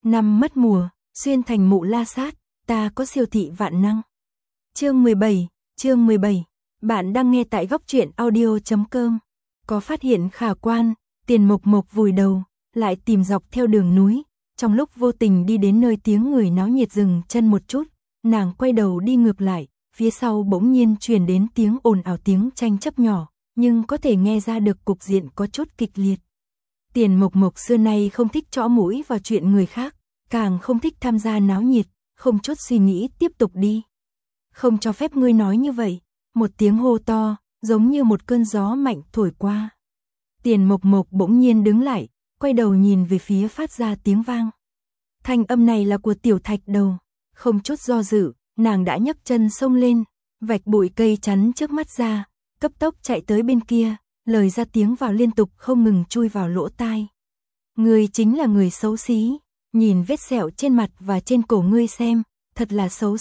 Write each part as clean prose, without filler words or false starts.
Năm mất mùa, xuyên thành mụ la sát, ta có siêu thị vạn năng. Chương 17, bạn đang nghe tại góc truyện audio.com. Có phát hiện khả quan, Tiền Mộc Mộc vùi đầu, lại tìm dọc theo đường núi, trong lúc vô tình đi đến nơi tiếng người náo nhiệt dừng chân một chút, nàng quay đầu đi ngược lại, phía sau bỗng nhiên truyền đến tiếng ồn ào, tiếng tranh chấp nhỏ, nhưng có thể nghe ra được cục diện có chút kịch liệt. Tiền Mộc Mộc xưa nay không thích chõ mũi vào chuyện người khác, càng không thích tham gia náo nhiệt, không chút suy nghĩ tiếp tục đi. Không cho phép ngươi nói như vậy, một tiếng hô to, giống như một cơn gió mạnh thổi qua. Tiền Mộc Mộc bỗng nhiên đứng lại, quay đầu nhìn về phía phát ra tiếng vang. Thanh âm này là của Tiểu Thạch Đầu, không chút do dự, nàng đã nhấc chân xông lên, vạch bụi cây chắn trước mắt ra, cấp tốc chạy tới bên kia, lời ra tiếng vào liên tục không ngừng chui vào lỗ tai. Ngươi chính là người xấu xí, nhìn vết sẹo trên mặt và trên cổ ngươi xem, thật là xấu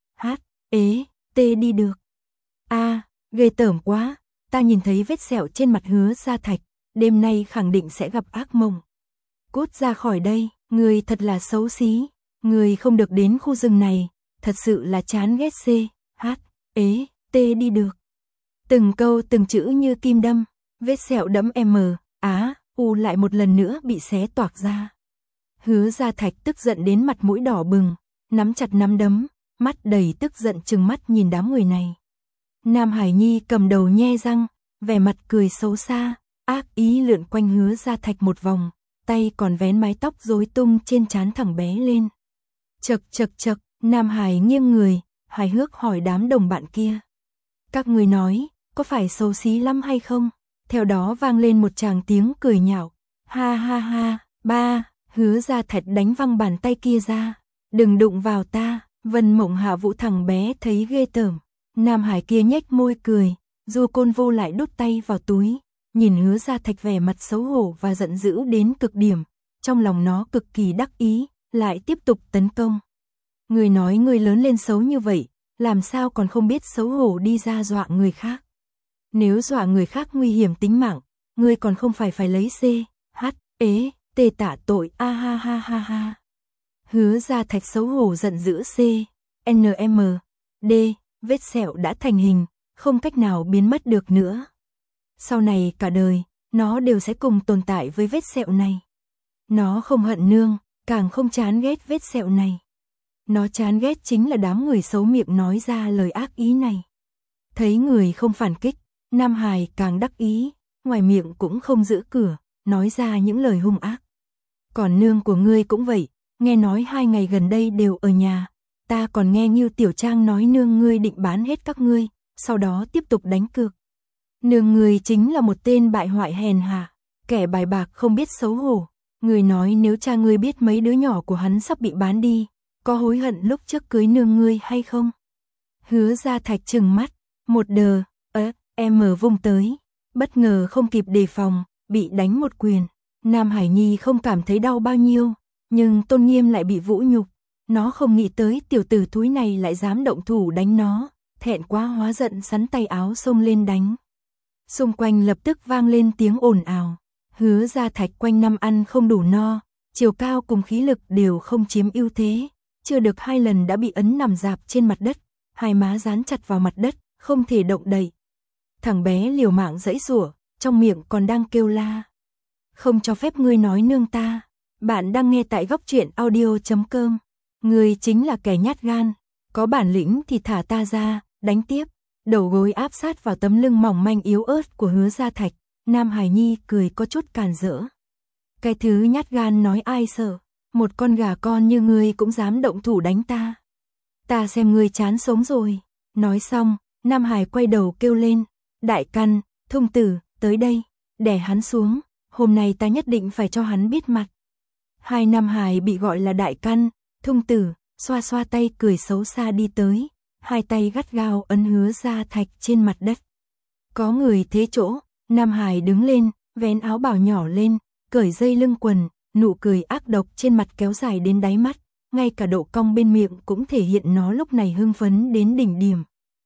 đi được. Ghê tởm quá, ta nhìn thấy vết sẹo trên mặt Hứa Gia Thạch, đêm nay khẳng định sẽ gặp ác mộng. Cút ra khỏi đây, ngươi thật là xấu xí, ngươi không được đến khu rừng này, thật sự là chán ghét đi được. Từng câu từng chữ như kim đâm, vết sẹo đẫm lại một lần nữa bị xé toạc ra. Hứa Gia Thạch tức giận đến mặt mũi đỏ bừng, nắm chặt nắm đấm, mắt đầy tức giận trừng mắt nhìn đám người này. Nam Hải Nhi cầm đầu nhe răng, vẻ mặt cười xấu xa, ác ý lượn quanh Hứa Gia Thạch một vòng, tay còn vén mái tóc rối tung trên trán thẳng bé lên. Chậc, Nam Hải nghiêng người, hài hước hỏi đám đồng bạn kia. Các người nói, có phải xấu xí lắm hay không? Theo đó vang lên một tràng tiếng cười nhạo. Ha, ba, Hứa Gia Thạch đánh văng bàn tay kia ra. Đừng đụng vào ta, Vân Mộng Hạ Vũ thằng bé thấy ghê tởm. Nam Hải kia nhếch môi cười, Du Côn Vô lại đút tay vào túi, nhìn Hứa Gia Thạch vẻ mặt xấu hổ và giận dữ đến cực điểm, trong lòng nó cực kỳ đắc ý, lại tiếp tục tấn công. Người nói người lớn lên xấu như vậy, làm sao còn không biết xấu hổ đi ra dọa người khác. Nếu dọa người khác nguy hiểm tính mạng, ngươi còn không phải lấy tê tả tội ha. Hứa Gia Thạch xấu hổ giận dữ vết sẹo đã thành hình, không cách nào biến mất được nữa. Sau này cả đời, nó đều sẽ cùng tồn tại với vết sẹo này. Nó không hận nương, càng không chán ghét vết sẹo này. Nó chán ghét chính là đám người xấu miệng nói ra lời ác ý này. Thấy người không phản kích, Nam Hải càng đắc ý, ngoài miệng cũng không giữ cửa, nói ra những lời hung ác. Còn nương của ngươi cũng vậy, nghe nói 2 ngày gần đây đều ở nhà. Ta còn nghe Ngưu Tiểu Trang nói nương ngươi định bán hết các ngươi, sau đó tiếp tục đánh cược. Nương ngươi chính là một tên bại hoại hèn hạ, kẻ bài bạc không biết xấu hổ. Ngươi nói nếu cha ngươi biết mấy đứa nhỏ của hắn sắp bị bán đi, có hối hận lúc trước cưới nương ngươi hay không? Hứa Gia Thạch trừng mắt, một đờ, vung tới, bất ngờ không kịp đề phòng, bị đánh một quyền. Nam Hải Nhi không cảm thấy đau bao nhiêu, nhưng tôn nghiêm lại bị vũ nhục. Nó không nghĩ tới tiểu tử thúi này lại dám động thủ đánh nó, thẹn quá hóa giận sắn tay áo xông lên đánh. Xung quanh lập tức vang lên tiếng ồn ào. Hứa Gia Thạch quanh năm ăn không đủ no, chiều cao cùng khí lực đều không chiếm ưu thế, chưa được 2 lần đã bị ấn nằm rạp trên mặt đất, hai má dán chặt vào mặt đất, không thể động đậy. Thằng bé liều mạng giãy giụa, trong miệng còn đang kêu la. Không cho phép ngươi nói nương ta. Bạn đang nghe tại góc truyện audio.com. Ngươi chính là kẻ nhát gan, có bản lĩnh thì thả ta ra, đánh tiếp. Đầu gối áp sát vào tấm lưng mỏng manh yếu ớt của Hứa Gia Thạch, Nam Hải Nhi cười có chút càn rỡ. Cái thứ nhát gan nói ai sợ, một con gà con như ngươi cũng dám động thủ đánh ta. Ta xem ngươi chán sống rồi. Nói xong, Nam Hải quay đầu kêu lên, Đại Căn, Thung Tử, tới đây, đè hắn xuống, hôm nay ta nhất định phải cho hắn biết mặt. Hai Nam Hải bị gọi là Đại Căn, Thung Tử, xoa xoa tay cười xấu xa đi tới, hai tay gắt gao ấn Hứa Gia Thạch trên mặt đất. Có người thế chỗ, Nam Hải đứng lên, vén áo bào nhỏ lên, cởi dây lưng quần, nụ cười ác độc trên mặt kéo dài đến đáy mắt, ngay cả độ cong bên miệng cũng thể hiện nó lúc này hưng phấn đến đỉnh điểm.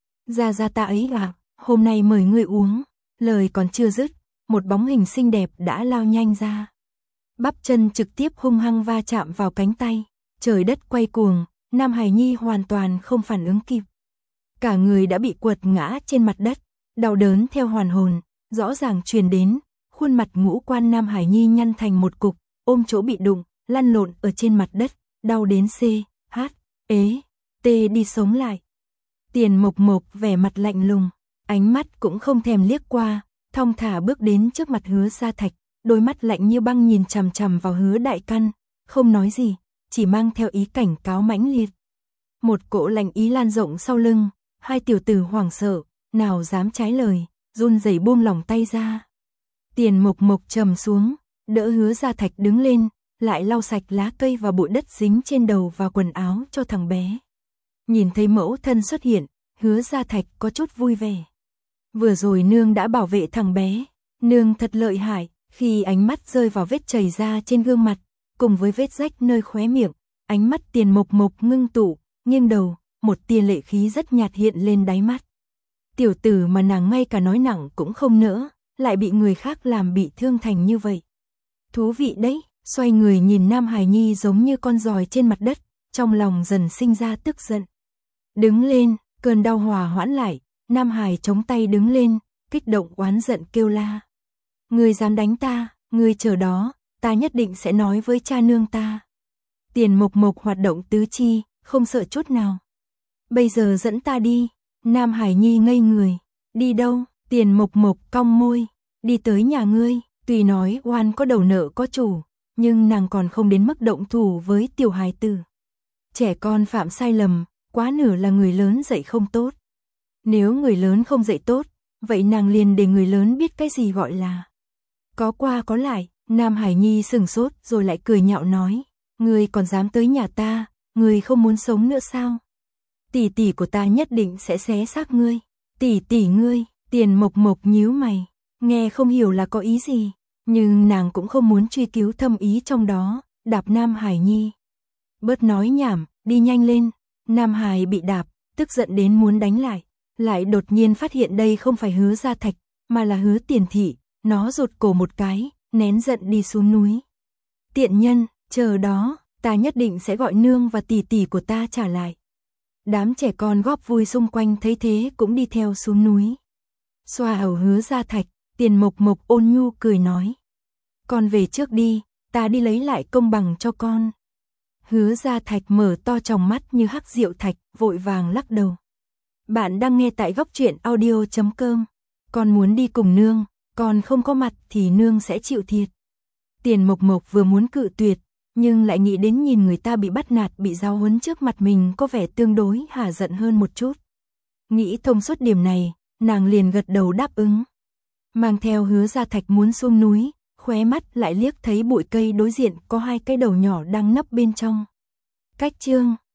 Gia ta ấy hôm nay mời ngươi uống. Lời còn chưa dứt, một bóng hình xinh đẹp đã lao nhanh ra. Bắp chân trực tiếp hung hăng va chạm vào cánh tay, trời đất quay cuồng, Nam Hải Nhi hoàn toàn không phản ứng kịp. Cả người đã bị quật ngã trên mặt đất, đau đớn theo hoàn hồn, rõ ràng truyền đến, khuôn mặt ngũ quan Nam Hải Nhi nhăn thành một cục, ôm chỗ bị đụng, lăn lộn ở trên mặt đất, đau đến đi sống lại. Tiền Mộc Mộc vẻ mặt lạnh lùng, ánh mắt cũng không thèm liếc qua, thong thả bước đến trước mặt Hứa Gia Thạch, đôi mắt lạnh như băng nhìn chằm chằm vào Hứa Đại Căn, không nói gì, chỉ mang theo ý cảnh cáo mãnh liệt. Một cỗ lạnh ý lan rộng sau lưng, hai tiểu tử hoảng sợ, nào dám trái lời, run rẩy buông lỏng tay ra. Tiền Mộc Mộc trầm xuống, đỡ Hứa Gia Thạch đứng lên, lại lau sạch lá cây và bụi đất dính trên đầu và quần áo cho thằng bé. Nhìn thấy mẫu thân xuất hiện, Hứa Gia Thạch có chút vui vẻ. Vừa rồi nương đã bảo vệ thằng bé, nương thật lợi hại. Khi ánh mắt rơi vào vết chảy ra trên gương mặt, cùng với vết rách nơi khóe miệng, ánh mắt Tiền Mộc Mộc ngưng tụ, nghiêng đầu, một tia lệ khí rất nhạt hiện lên đáy mắt. Tiểu tử mà nàng ngay cả nói nặng cũng không nỡ, lại bị người khác làm bị thương thành như vậy. Thú vị đấy, xoay người nhìn Nam Hải Nhi giống như con giòi trên mặt đất, trong lòng dần sinh ra tức giận. Đứng lên, cơn đau hòa hoãn lại, Nam Hải chống tay đứng lên, kích động oán giận kêu la. Ngươi dám đánh ta, ngươi chờ đó, ta nhất định sẽ nói với cha nương ta. Tiền Mộc Mộc hoạt động tứ chi, không sợ chút nào. Bây giờ dẫn ta đi. Nam Hải Nhi ngây người. Đi đâu? Tiền Mộc Mộc cong môi. Đi tới nhà ngươi. Tuy nói oan có đầu nợ có chủ, nhưng nàng còn không đến mức động thủ với tiểu hài tử. Trẻ con phạm sai lầm, quá nửa là người lớn dạy không tốt. Nếu người lớn không dạy tốt, vậy nàng liền để người lớn biết cái gì gọi là có qua có lại. Nam Hải Nhi sừng sốt rồi lại cười nhạo nói, ngươi còn dám tới nhà ta, ngươi không muốn sống nữa sao? Tỷ tỷ của ta nhất định sẽ xé xác ngươi. Tỷ tỷ ngươi. Tiền Mộc Mộc nhíu mày, nghe không hiểu là có ý gì, nhưng nàng cũng không muốn truy cứu thâm ý trong đó, đạp Nam Hải Nhi. Bớt nói nhảm, đi nhanh lên. Nam Hải bị đạp, tức giận đến muốn đánh lại đột nhiên phát hiện đây không phải Hứa Gia Thạch, mà là Hứa Tiền Thị. Nó rụt cổ một cái, nén giận đi xuống núi. Tiện nhân, chờ đó, ta nhất định sẽ gọi nương và tỷ tỷ của ta trả lại. Đám trẻ con góp vui xung quanh thấy thế cũng đi theo xuống núi. Xoa hầu Hứa Gia Thạch, Tiền Mộc Mộc ôn nhu cười nói. Con về trước đi, ta đi lấy lại công bằng cho con. Hứa Gia Thạch mở to tròng mắt như hắc rượu thạch, vội vàng lắc đầu. Bạn đang nghe tại Góc Truyện Audio.com. Con muốn đi cùng nương, con không có mặt thì nương sẽ chịu thiệt. Tiền Mộc Mộc vừa muốn cự tuyệt, nhưng lại nghĩ đến nhìn người ta bị bắt nạt bị giáo huấn trước mặt mình có vẻ tương đối hả giận hơn một chút. Nghĩ thông suốt điểm này, nàng liền gật đầu đáp ứng. Mang theo Hứa Gia Thạch muốn xuống núi, khóe mắt lại liếc thấy bụi cây đối diện có hai cái đầu nhỏ đang nấp bên trong. Cách chương